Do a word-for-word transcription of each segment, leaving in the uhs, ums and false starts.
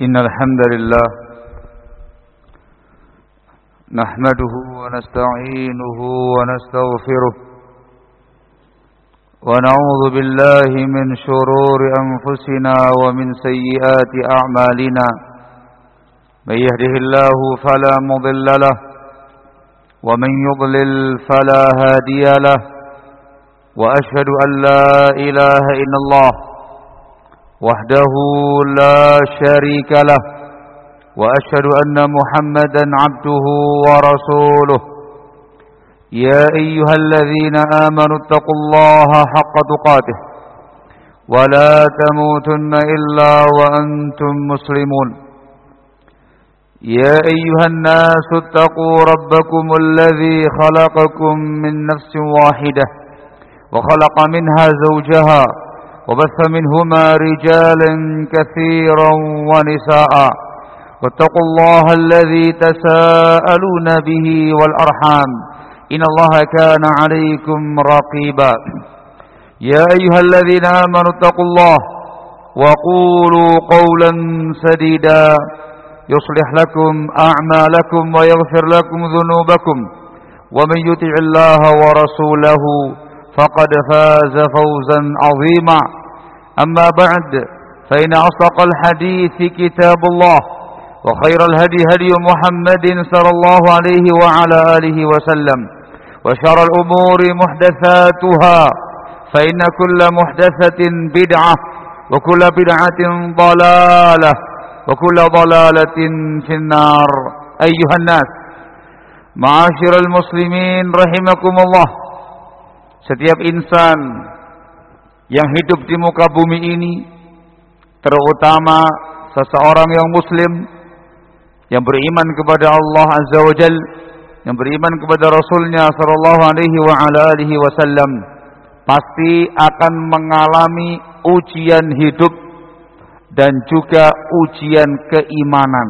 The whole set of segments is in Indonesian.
إن الحمد لله نحمده ونستعينه ونستغفره ونعوذ بالله من شرور أنفسنا ومن سيئات أعمالنا من يهده الله فلا مضل له ومن يضلل فلا هادي له وأشهد أن لا إله إلا الله وحده لا شريك له وأشهد أن محمدا عبده ورسوله يا أيها الذين آمنوا اتقوا الله حق تقاته ولا تموتن إلا وأنتم مسلمون يا أيها الناس اتقوا ربكم الذي خلقكم من نفس واحدة وخلق منها زوجها وبث منهما رجالا كثيرا ونساء واتقوا الله الذي تساءلون به والأرحام إن الله كان عليكم رقيبا يا أيها الذين آمنوا اتقوا الله وقولوا قولا سديدا يصلح لكم أعمالكم ويغفر لكم ذنوبكم ومن يطع الله ورسوله فقد فاز فوزا عظيما أما بعد فإن أصدق الحديث كتاب الله وخير الهدي هدي محمد صلى الله عليه وعلى آله وسلم وشر الأمور محدثاتها فإن كل محدثة بدعة وكل بدعة ضلالة وكل ضلالة في النار أيها الناس معاشر المسلمين رحمكم الله. Setiap insan yang hidup di muka bumi ini, terutama seseorang yang muslim, yang beriman kepada Allah Azza wa Jal, yang beriman kepada Rasulnya sallallahu alaihi wa ala alihi wasallam, pasti akan mengalami ujian hidup dan juga ujian keimanan.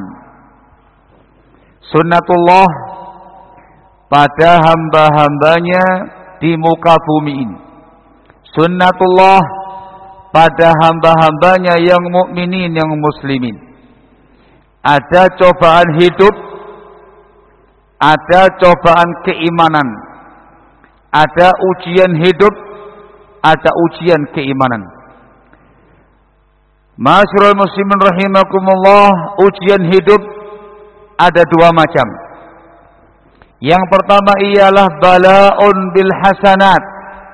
Sunnatullah pada hamba-hambanya di muka bumi ini. Sunnatullah pada hamba-hambanya yang mukminin, yang muslimin. Ada cobaan hidup, ada cobaan keimanan, ada ujian hidup, ada ujian keimanan. Ma'asyiral muslimin rahimakumullah, ujian hidup ada dua macam. Yang pertama ialah bala'un bil hasanat.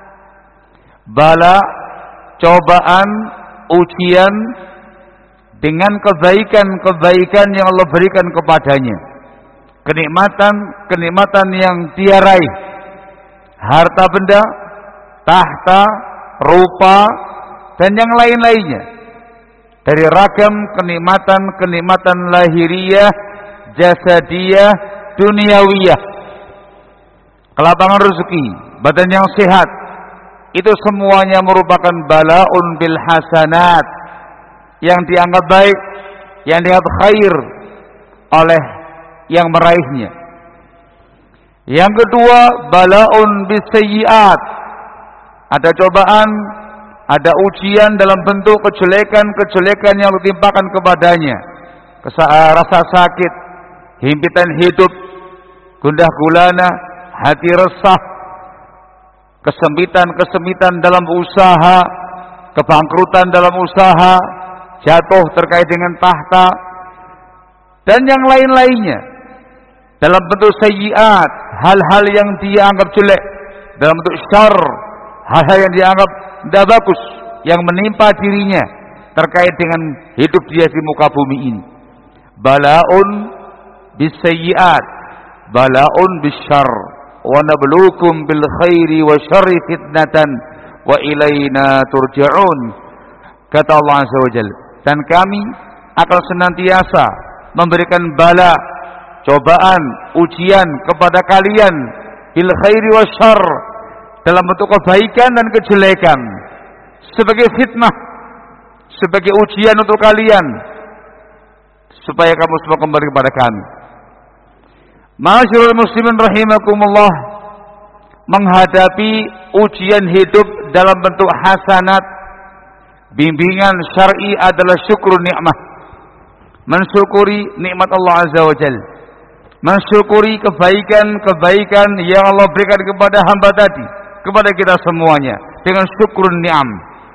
Bala, cobaan, ujian dengan kebaikan-kebaikan yang Allah berikan kepadanya. Kenikmatan-kenikmatan yang dia raih. Harta benda, tahta, rupa, dan yang lain-lainnya. Dari ragam kenikmatan-kenikmatan lahiriah, jasadiyah, duniawiyah. Kelapangan rezeki, badan yang sehat, itu semuanya merupakan bala'un bil hasanat, yang dianggap baik, yang dianggap khair oleh yang meraihnya. Yang kedua, bala'un bis sayyiat. Ada cobaan, ada ujian dalam bentuk kejelekan-kejelekan yang ditimpakan kepadanya. Kesa- rasa sakit, himpitan hidup, gundah gulana, hati resah, kesempitan-kesempitan dalam usaha, kebangkrutan dalam usaha, jatuh terkait dengan tahta, dan yang lain-lainnya. Dalam bentuk sayyiat, hal-hal yang dia anggap jelek. Dalam bentuk syarr, hal-hal yang dianggap tidak bagus, yang menimpa dirinya terkait dengan hidup dia di muka bumi ini. Bala'un bis sayyiat, bala'un bis syarr. Wa nabluukum bil khairi wa syarri fitnatan wa ilaina turja'un. Kata Allah Azza wa Jalla, dan kami akan senantiasa memberikan bala, cobaan, ujian kepada kalian bil khairi wa syarr, dalam bentuk kebaikan dan kejelekan, sebagai fitnah, sebagai ujian untuk kalian, supaya kamu semua kembali kepada kami. Ma'asyiral muslimin rahimakumullah, menghadapi ujian hidup dalam bentuk hasanat, bimbingan syar'i adalah syukur nikmat. mensyukuri nikmat Allah Azza wa Jalla, mensyukuri kebaikan-kebaikan yang Allah berikan kepada hamba tadi, kepada kita semuanya dengan syukur ni'am.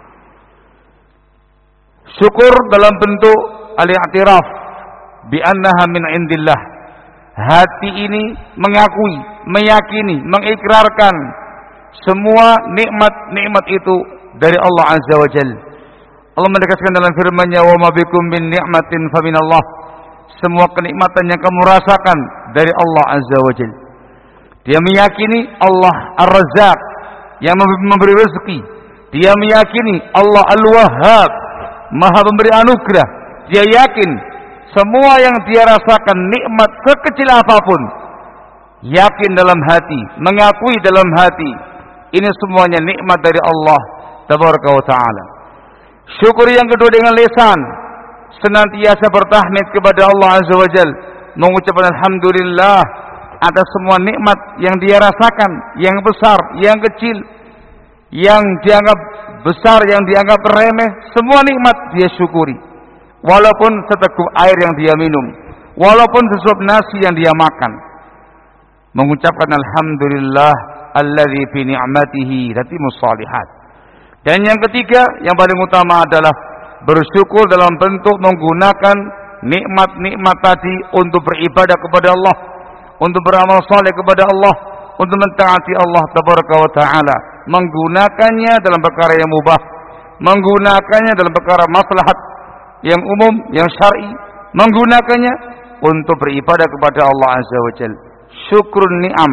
Syukur dalam bentuk al-i'tiraf bi annaha min indillah. Hati ini mengakui, meyakini, mengikrarkan semua nikmat-nikmat itu dari Allah Azza wa Jalla. Allah menegaskan dalam firman-Nya, "Wa ma bikum min ni'matin fa minallah." Semua kenikmatan yang kamu rasakan dari Allah Azza wa Jalla. Dia meyakini Allah Ar-Razzaq yang memberi rezeki. Dia meyakini Allah Al-Wahhab, Maha Pemberi anugerah. Dia yakin semua yang dia rasakan nikmat sekecil apapun, yakin dalam hati, mengakui dalam hati, ini semuanya nikmat dari Allah Tabaraka wa Ta'ala. Syukur yang kedua dengan lisan, senantiasa bertahmid kepada Allah Azza wa Jalla, mengucapkan alhamdulillah atas semua nikmat yang dia rasakan, yang besar, yang kecil, yang dianggap besar, yang dianggap remeh, semua nikmat dia syukuri. Walaupun seteguk air yang dia minum, walaupun sesuap nasi yang dia makan, mengucapkan alhamdulillah alladzi fi ni'matihi tatimmus shalihat. Dan yang ketiga, yang paling utama adalah bersyukur dalam bentuk menggunakan nikmat-nikmat tadi untuk beribadah kepada Allah, untuk beramal saleh kepada Allah, untuk mentaati Allah Tabaraka wa Ta'ala, menggunakannya dalam perkara yang mubah, menggunakannya dalam perkara maslahat yang umum, yang syar'i, menggunakannya untuk beribadah kepada Allah Azza wa Jalla. Syukrun ni'am,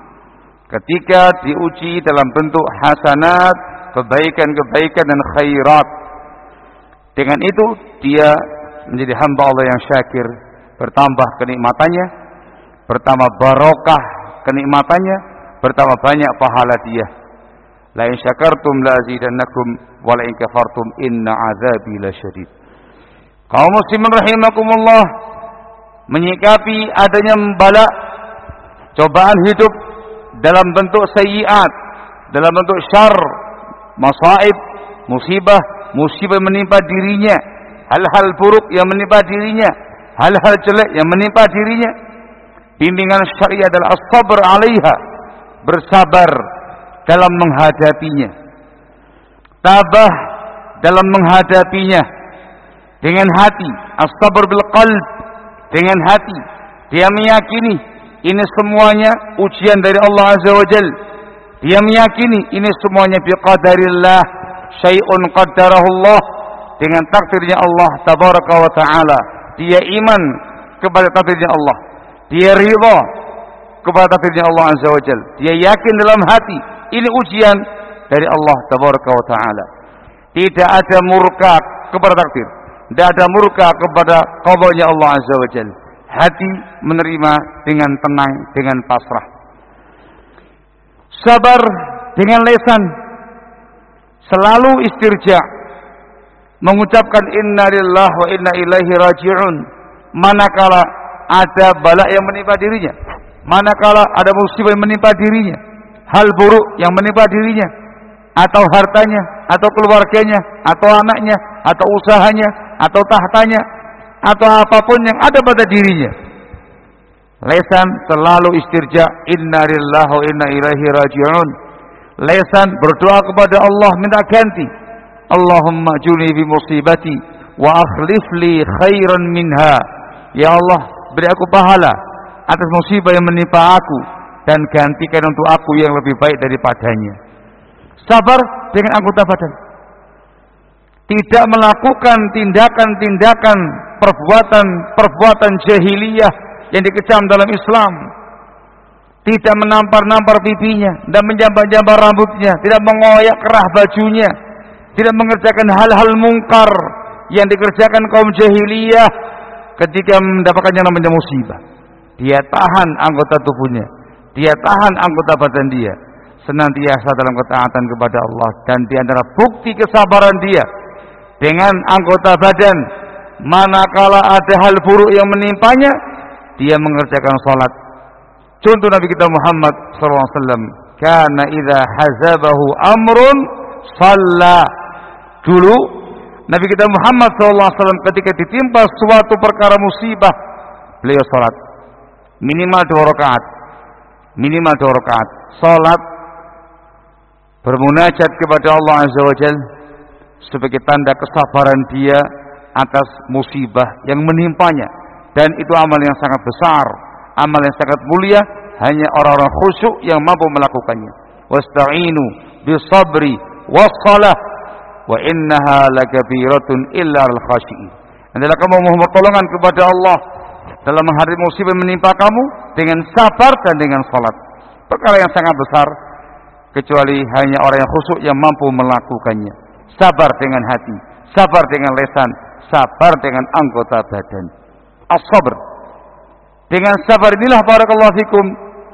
ketika diuji dalam bentuk hasanat, kebaikan-kebaikan dan khairat. Dengan itu dia menjadi hamba Allah yang syakir, bertambah kenikmatannya, bertambah barokah kenikmatannya, bertambah banyak pahala dia. La in syakartum la azidannakum wa la in kafartum inna azabi lasyadid. Kaum muslimin rahimakumullah, menyikapi adanya bala, cobaan hidup dalam bentuk sayyiat, dalam bentuk syar, masaib, musibah, musibah yang menimpa dirinya, hal-hal buruk yang menimpa dirinya, hal-hal jelek yang menimpa dirinya. Bimbingan syariah adalah as-sabr 'alaiha, bersabar dalam menghadapinya, tabah dalam menghadapinya dengan hati, as-sabr bil qalb, dengan hati. Dia meyakini ini semuanya ujian dari Allah Azza wa Jalla. Dia meyakini ini semuanya biqadarillah, syai'un qaddarahullah, dengan takdirnya Allah Tabaraka wa Ta'ala. Dia iman kepada takdirnya Allah, dia ridha kepada takdirnya Allah Azza wa Jalla. Dia yakin dalam hati ini ujian dari Allah Tabaraka wa Ta'ala. Tidak ada murka kepada takdir, tidak ada murka kepada qadanya Allah Azza wa Jalla. Hati menerima dengan tenang, dengan pasrah. Sabar dengan lisan, selalu istirja, mengucapkan inna lillahi wa inna ilaihi raji'un manakala ada bala yang menimpa dirinya, manakala ada musibah yang menimpa dirinya, hal buruk yang menimpa dirinya, atau hartanya, atau keluarganya, atau anaknya, atau usahanya, atau tahtanya, atau apapun yang ada pada dirinya. Lisan selalu istirja, inna lillahi wa inna ilaihi raji'un. Lisan berdoa kepada Allah, minta ganti. Allahumma juni bi musibati wa akhlif li khairan minha. Ya Allah, beri aku pahala atas musibah yang menimpa aku dan gantikan untuk aku yang lebih baik daripadanya. Sabar dengan anggota badan, tidak melakukan tindakan-tindakan, perbuatan-perbuatan jahiliyah yang dikecam dalam Islam. Tidak menampar-nampar pipinya, tidak menjambak-jambak rambutnya, tidak mengoyak kerah bajunya, tidak mengerjakan hal-hal mungkar yang dikerjakan kaum jahiliyah ketika mendapatkan yang namanya musibah. Dia tahan anggota tubuhnya, dia tahan anggota badan dia, senantiasa dalam ketaatan kepada Allah. Dan di antara bukti kesabaran dia dengan anggota badan, manakala ada hal buruk yang menimpanya, dia mengerjakan salat. Contoh Nabi kita Muhammad sallallahu alaihi wasallam, kana idza hazabahu amrun shalla. Dulu Nabi kita Muhammad shallallahu alaihi wasallam ketika ditimpa suatu perkara musibah, beliau salat minimal dua rakaat, minimal dua rakaat, salat bermunajat kepada Allah Azza wa Jalla sebagai tanda kesabaran dia atas musibah yang menimpanya. Dan itu amal yang sangat besar, amal yang sangat mulia, hanya orang-orang khusyuk yang mampu melakukannya. Wasta'inu bisabri wassalah wa innaha lakabiratun illa al khashi'in. Adalah kamu mohon pertolongan kepada Allah dalam menghadapi musibah yang menimpa kamu dengan sabar dan dengan salat. Perkara yang sangat besar, kecuali hanya orang yang khusyuk yang mampu melakukannya. Sabar dengan hati, sabar dengan lisan, sabar dengan anggota badan. As-sabr. Dengan sabar inilah barakallahu fikum,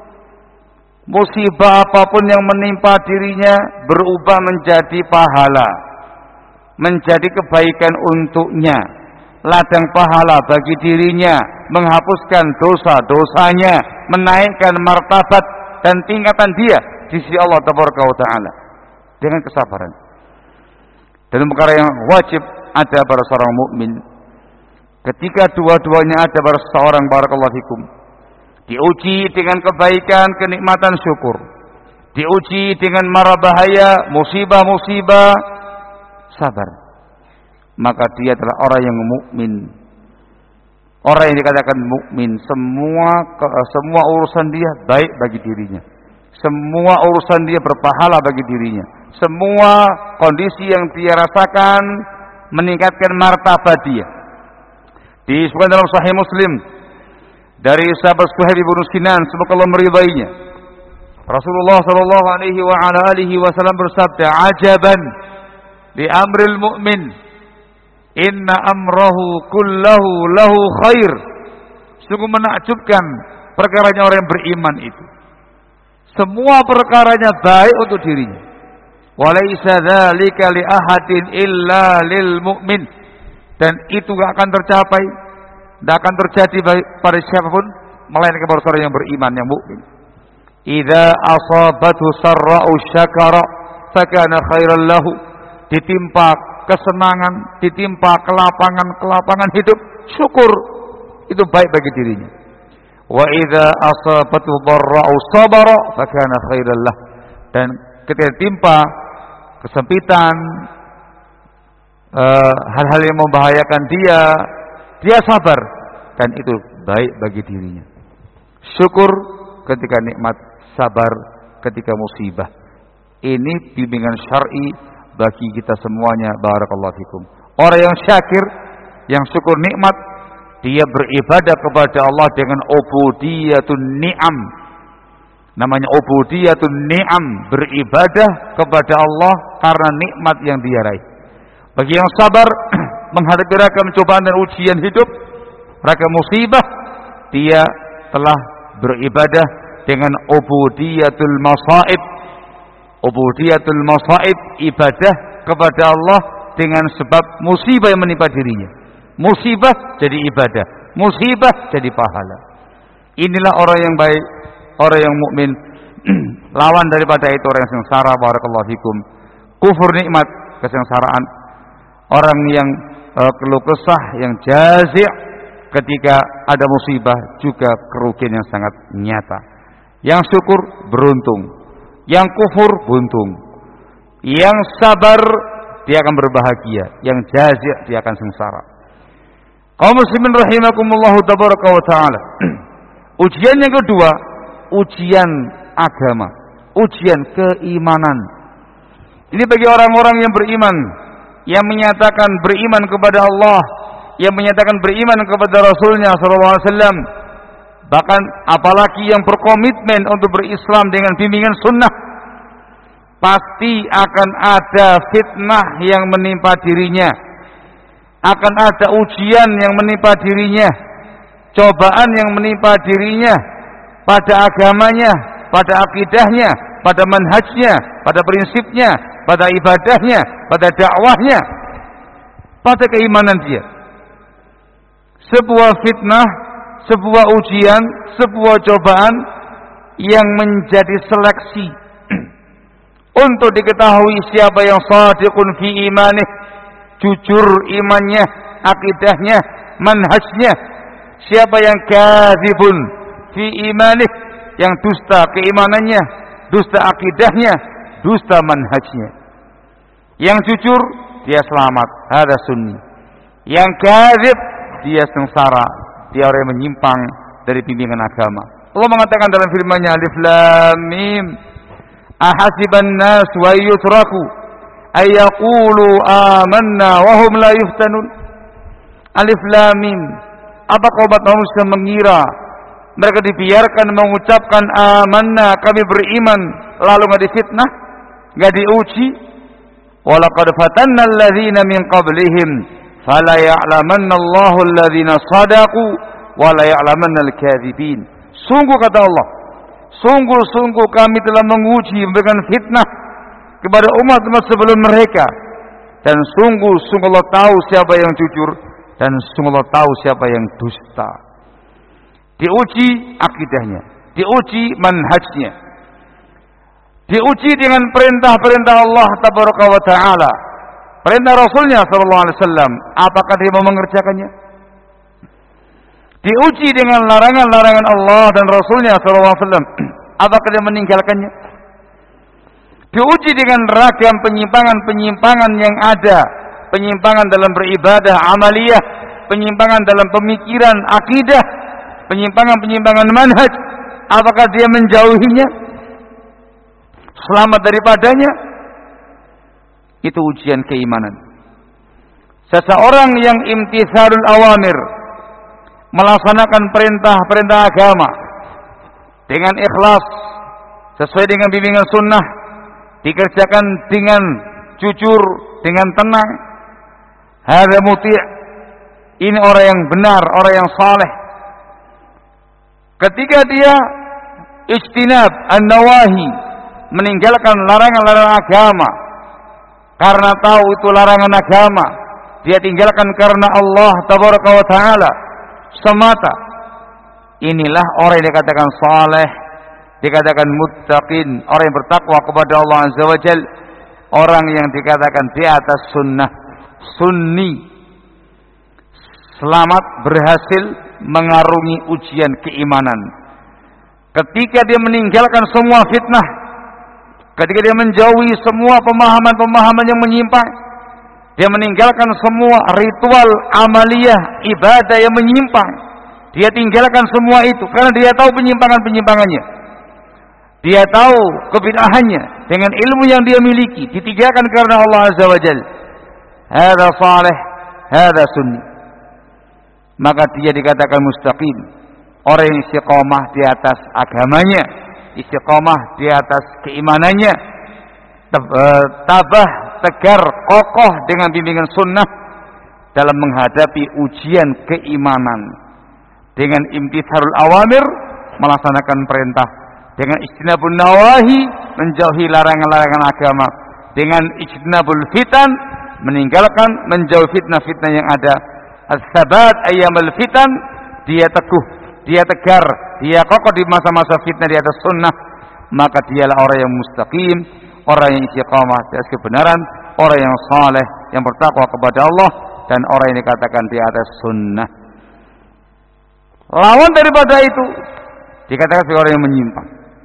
musibah apapun yang menimpa dirinya berubah menjadi pahala, menjadi kebaikan untuknya, ladang pahala bagi dirinya, menghapuskan dosa-dosanya, menaikkan martabat dan tingkatan dia di sisi Allah Tabaraka wa Ta'ala dengan kesabaran. Dan perkara yang wajib ada pada seorang mukmin ketika dua-duanya ada pada seorang, barakallahu fikum, diuji dengan kebaikan, kenikmatan, syukur, diuji dengan mara bahaya, musibah-musibah, sabar, maka dia adalah orang yang mukmin. Orang yang dikatakan mukmin, semua semua urusan dia baik bagi dirinya, semua urusan dia berpahala bagi dirinya, semua kondisi yang dia rasakan meningkatkan martabat dia. Disebutkan dalam Sahih Muslim dari sahabat Suhail bin Sinan, semoga Allah meridainya, Rasulullah sallallahu alaihi wa ala alihi wasallam bersabda, "Ajaban li amril mu'min, inna amrahu kullahu lahu khair." Sungguh menakjubkan perkaranya orang yang beriman itu, semua perkaranya baik untuk dirinya. Wa laisa dzalika li ahadin illa lil mu'min. Dan itu gak akan tercapai, tidak akan terjadi pada siapapun melainkan kepada orang yang beriman, yang mukmin. Idza asabathu sarra'u syakara fakana khairan lahu. Ditimpa kesenangan, ditimpa kelapangan-kelapangan hidup, syukur, itu baik bagi dirinya. Wa idza asabathu dharra'u sabara fakana khairan lahu. Dan ketika ditimpa kesempitan, Uh, hal-hal yang membahayakan dia, dia sabar, dan itu baik bagi dirinya. Syukur ketika nikmat, sabar ketika musibah. Ini bimbingan syar'i bagi kita semuanya, barakallahu fikum. Orang yang syakir, yang syukur nikmat, dia beribadah kepada Allah dengan ubudiyatun ni'am. Namanya ubudiyatun ni'am, beribadah kepada Allah karena nikmat yang dia raih. Bagi yang sabar menghadapi ragam cobaan dan ujian hidup, ragam musibah, dia telah beribadah dengan ubudiyatul masaib. Ubudiyatul masaib, ibadah kepada Allah dengan sebab musibah yang menimpa dirinya. Musibah jadi ibadah, musibah jadi pahala. Inilah orang yang baik, orang yang mukmin. Lawan daripada itu orang yang sengsara, barakallahu fikum. Kufur nikmat, kesengsaraan. Orang yang uh, keluh kesah, yang jazi' ketika ada musibah, juga kerugian yang sangat nyata. Yang syukur beruntung, yang kufur buntung. Yang sabar dia akan berbahagia, yang jazi' dia akan sengsara. Kaum muslimin rahimakumullahu tabaraka wa ta'ala. Ujian yang kedua, ujian agama, ujian keimanan. Ini bagi orang-orang yang beriman, yang menyatakan beriman kepada Allah, yang menyatakan beriman kepada Rasulnya sallallahu alaihi wasallam, bahkan apalagi yang berkomitmen untuk berislam dengan bimbingan sunnah, pasti akan ada fitnah yang menimpa dirinya, akan ada ujian yang menimpa dirinya, cobaan yang menimpa dirinya pada agamanya, pada akidahnya, pada manhajnya, pada prinsipnya, pada ibadahnya, pada dakwahnya, pada keimanan dia. Sebuah fitnah, sebuah ujian, sebuah cobaan yang menjadi seleksi untuk diketahui siapa yang shadiqun fi imanih, jujur imannya, akidahnya, manhajnya. Siapa yang kadzibun fi imanih, yang dusta keimanannya, dusta akidahnya, dusta manhajnya. Yang jujur dia selamat, hada sunni. Yang kadzib dia sengsara, dia orang yang menyimpang dari bimbingan agama. Allah mengatakan dalam firman-Nya, Alif Lam Mim, ahasiban nas wa yutraku ayyaqulu amanna wa hum la yuftanun. Alif Lam Mim, apakah umat manusia mengira mereka dibiarkan mengucapkan amanna, kami beriman, lalu enggak difitnah, enggak diuji? Walaqad fatanna alladzina min qablihim fala ya'lamanna Allahu alladzina shadaqu wa la ya'lamanna al-kadzibin. Sungguh kata Allah, sungguh-sungguh kami telah menguji, memberikan fitnah kepada umat-umat sebelum mereka, dan sungguh-sungguh Allah tahu siapa yang jujur dan sungguh Allah tahu siapa yang dusta. Diuji akidahnya, diuji manhajnya, diuji dengan perintah-perintah Allah tabaraka wa taala, perintah Rasulnya sallallahu alaihi wasallam, apakah dia mau mengerjakannya? Diuji dengan larangan-larangan Allah dan Rasulnya sallallahu alaihi wasallam, apakah dia meninggalkannya? Diuji dengan ragam penyimpangan-penyimpangan yang ada, penyimpangan dalam beribadah amaliyah, penyimpangan dalam pemikiran akidah, penyimpangan-penyimpangan manhaj, apakah dia menjauhinya, selamat daripadanya? Itu ujian keimanan. Seseorang yang imtithalul awamir, melaksanakan perintah-perintah agama dengan ikhlas, sesuai dengan bimbingan sunnah, dikerjakan dengan jujur, dengan tenang, hadza muti', ini orang yang benar, orang yang saleh. Ketika dia ijtinab an-nawahi, meninggalkan larangan-larangan agama karena tahu itu larangan agama, dia tinggalkan karena Allah tabaraka wa taala semata, inilah orang yang dikatakan saleh, dikatakan muttaqin, orang yang bertakwa kepada Allah azza wa jalla, orang yang dikatakan di atas sunnah, sunni, selamat, berhasil mengarungi ujian keimanan. Ketika dia meninggalkan semua fitnah, ketika dia menjauhi semua pemahaman-pemahaman yang menyimpang, dia meninggalkan semua ritual amaliyah ibadah yang menyimpang, dia tinggalkan semua itu karena dia tahu penyimpangan-penyimpangannya, dia tahu kebid'ahannya dengan ilmu yang dia miliki, ditinggalkan karena Allah azza wa jalla. Hadza salih, hadza sunni. Maka dia dikatakan mustaqim, orang yang istiqamah di atas agamanya, istiqamah di atas keimanannya, tabah, tegar, kokoh dengan bimbingan sunnah dalam menghadapi ujian keimanan, dengan imtithalul awamir, melaksanakan perintah, dengan ijtinabun nawahi, menjauhi larangan-larangan agama, dengan ijtinabul fitan, meninggalkan, menjauhi fitnah-fitnah yang ada. As-sabat ayyamal fitan, dia teguh, dia tegar, dia kokoh di masa-masa fitnah di atas sunnah, maka dialah orang yang mustaqim, orang yang istiqamah di atas kebenaran, orang yang saleh, yang bertakwa kepada Allah, dan orang yang dikatakan di atas sunnah. Lawan daripada itu dikatakan sebagai orang yang menyimpang.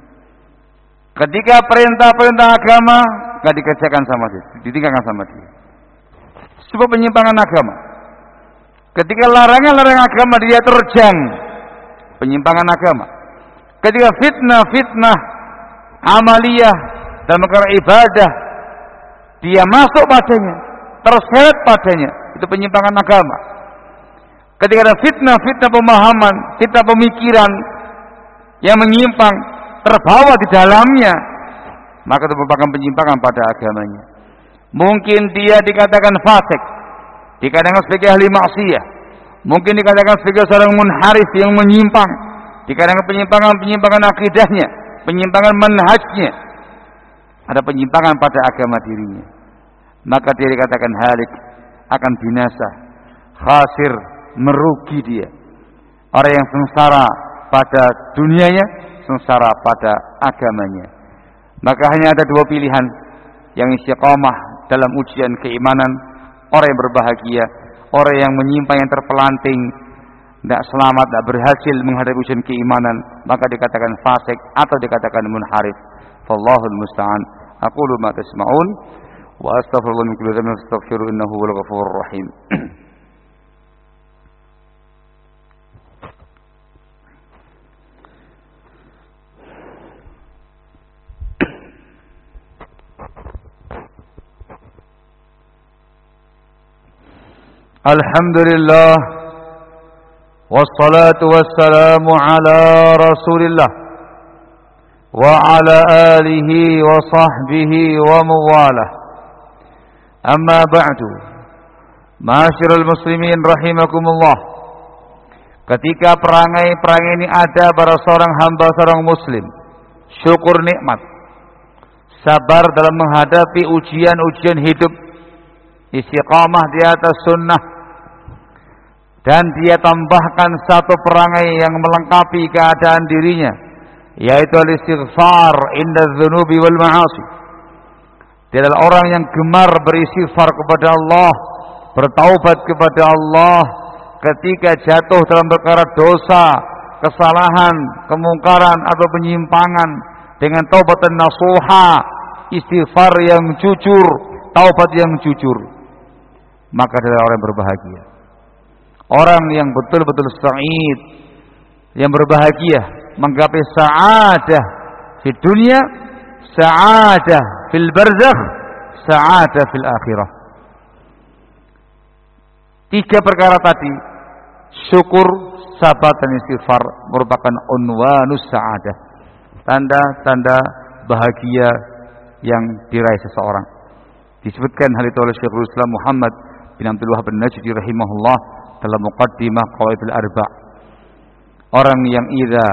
Ketika perintah-perintah agama gak dikerjakan sama dia, ditinggalkan sama dia, sebab penyimpangan agama. Ketika larangan-larangan agama dia terjang, penyimpangan agama. Ketika fitnah-fitnah amaliyah dan perkara ibadah dia masuk padanya, terseret padanya, itu penyimpangan agama. Ketika ada fitnah-fitnah pemahaman, fitnah pemikiran yang menyimpang terbawa di dalamnya, maka itu merupakan penyimpangan pada agamanya. Mungkin dia dikatakan fasik, dikatakan sebagai ahli maksiyah, mungkin dikatakan sebagai seorang munharif yang menyimpang, dikatakan penyimpangan-penyimpangan akidahnya, penyimpangan manhajnya, ada penyimpangan pada agama dirinya, maka dia dikatakan halik, akan binasa, khasir, merugi dia, orang yang sengsara pada dunianya, sengsara pada agamanya. Maka hanya ada dua pilihan, yang istiqamah dalam ujian keimanan, orang yang berbahagia, orang yang menyimpang, yang terpelanting, tidak selamat, tidak berhasil menghadapi ujian keimanan, maka dikatakan fasik atau dikatakan munharif. Wallahul musta'an. Aqulu ma tasma'un wa astaghfirullah min kulli dhanbin fastaghfiruhu innahu huwal ghafurur rahim. Alhamdulillah wassalatu wassalamu ala Rasulillah wa ala alihi wa sahbihi wa mawalah. Amma ba'du. Ma'asyiral muslimin rahimakumullah. Ketika perangai-perangai ini ada pada seorang hamba, seorang muslim, syukur nikmat, sabar dalam menghadapi ujian-ujian hidup, istiqamah di atas sunnah, dan dia tambahkan satu perangai yang melengkapi keadaan dirinya, yaitu al-istighfar inda dzunubi wal ma'asi. Dia adalah orang yang gemar beristighfar kepada Allah, bertaubat kepada Allah ketika jatuh dalam perkara dosa, kesalahan, kemungkaran atau penyimpangan, dengan taubat dan nasuha, istighfar yang jujur, taubat yang jujur, maka dia adalah orang yang berbahagia. Orang yang betul-betul sa'id, yang berbahagia, menggapai sa'adah di dunia, sa'adah fil barzakh, sa'adah fil akhirah. Tiga perkara tadi, syukur, sabar dan istighfar, merupakan unwanus sa'adah, tanda-tanda bahagia yang diraih seseorang. Disebutkan hal itu oleh Syekhul Islam Muhammad bin Abdul Wahhab An-Najdi rahimahullah dalam Muqaddimah Qawaidul Arba'. Orang yang idza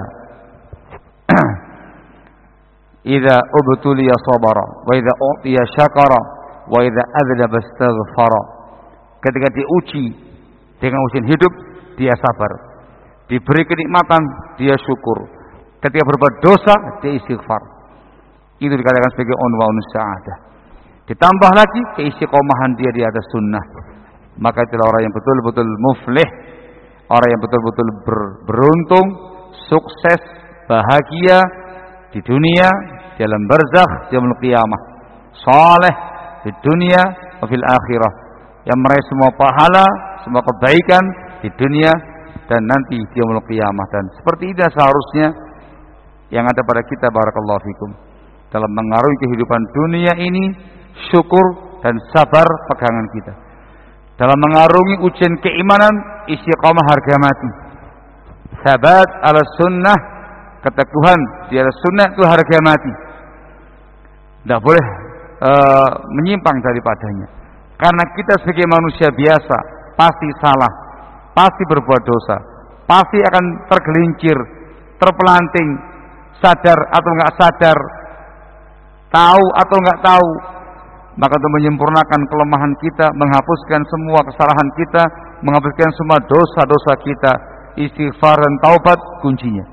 idza ubtuliya sabara wa idza utiya syakara wa idza adzaba istaghfara. Ketika diuji dengan ujian hidup, dia sabar. Diberi kenikmatan, dia syukur. Ketika berbuat dosa, dia istighfar. Itu dikatakan sebagai unwanus sa'adah. Ditambah lagi keistiqomahan dia di atas sunnah, maka itulah orang yang betul-betul muflih, orang yang betul-betul ber, beruntung, sukses, bahagia di dunia, di alam barzakh, di yaumul qiyamah, saleh di dunia wa fil akhirah, yang meraih semua pahala, semua kebaikan di dunia dan nanti di yaumul qiyamah. Dan seperti itu seharusnya yang ada pada kita, barakallahu fikum, dalam mengarungi kehidupan dunia ini. Syukur dan sabar pegangan kita. Dalam mengarungi ujian keimanan, istiqamah harga mati. Sabat ala sunnah, keteguhan di atas sunnah itu harga mati. Tidak boleh uh, menyimpang daripadanya. Karena kita sebagai manusia biasa pasti salah, pasti berbuat dosa, pasti akan tergelincir, terpelanting, sadar atau enggak sadar, tahu atau enggak tahu. Maka untuk menyempurnakan kelemahan kita, menghapuskan semua kesalahan kita, menghapuskan semua dosa-dosa kita, istighfar dan taubat kuncinya.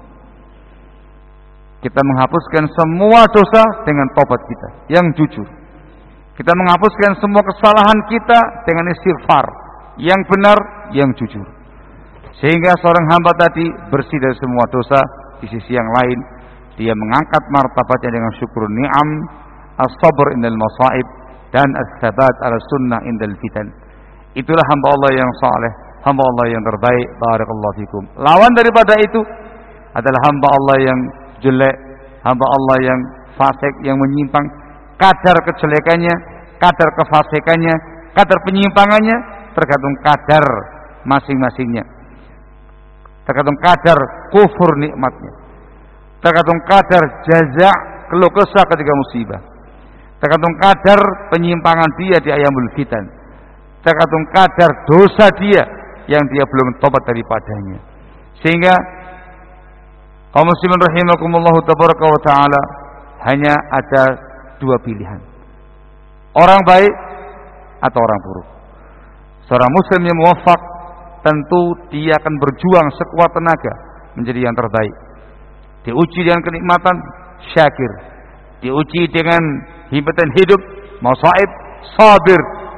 Kita menghapuskan semua dosa dengan taubat kita yang jujur. Kita menghapuskan semua kesalahan kita dengan istighfar yang benar, yang jujur. Sehingga seorang hamba tadi bersih dari semua dosa. Di sisi yang lain, dia mengangkat martabatnya dengan syukur ni'am, as-sabr indal masaib, dan as-sabat ala sunnah indal fitan. Itulah hamba Allah yang saleh, hamba Allah yang terbaik. Barakallahu fikum. Lawan daripada itu adalah hamba Allah yang jelek, hamba Allah yang fasik, yang menyimpang. Kadar kejelekannya, kadar kefasikannya, kadar penyimpangannya tergantung kadar masing-masingnya, tergantung kadar kufur nikmatnya, tergantung kadar jaza keluh kesah ketika musibah, tergantung kadar penyimpangan dia di ayamul fitan, tergantung kadar dosa dia yang dia belum tobat daripadanya. Sehingga kaum muslimin rahimakumullah tabaraka wa taala, hanya ada dua pilihan, orang baik atau orang buruk. Seorang muslim yang muwafaq tentu dia akan berjuang sekuat tenaga menjadi yang terbaik. Diuji dengan kenikmatan, syakir. Diuji dengan himpitan hidup, masaib, sabir.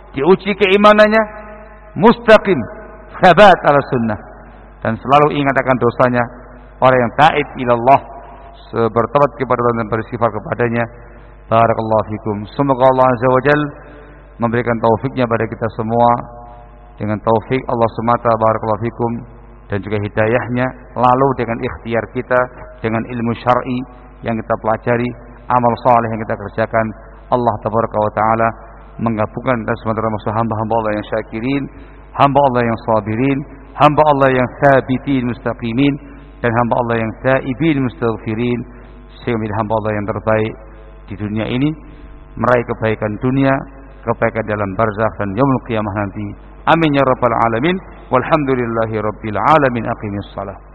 diuji keimanannya, mustaqim, sabat ala sunnah, dan selalu ingat akan dosanya. Orang yang taib ilallah, bertobat kepada Allah dan beristighfar kepadanya. Barakallahu fikum. Semoga Allah Azza wa Jalla memberikan taufiknya pada kita semua. Dengan taufik Allah semata, barakallahu fikum, dan juga hidayahnya, lalu dengan ikhtiar kita, dengan ilmu syar'i yang kita pelajari, amal saleh yang kita kerjakan, Allah tabaraka wa taala menggabungkan dan sementara masuk hamba-hamba Allah yang syakirin, hamba Allah yang sabirin, hamba Allah yang sabitin mustaqimin, dan hamba Allah yang taibin mustaghfirin, sehingga menjadi hamba Allah yang terbaik di dunia ini, meraih kebaikan dunia, kebaikan dalam barzakh dan yaumul qiyamah nanti. Amin ya rabbal alamin. Walhamdulillahi rabbil alamin. Aqimis shalah.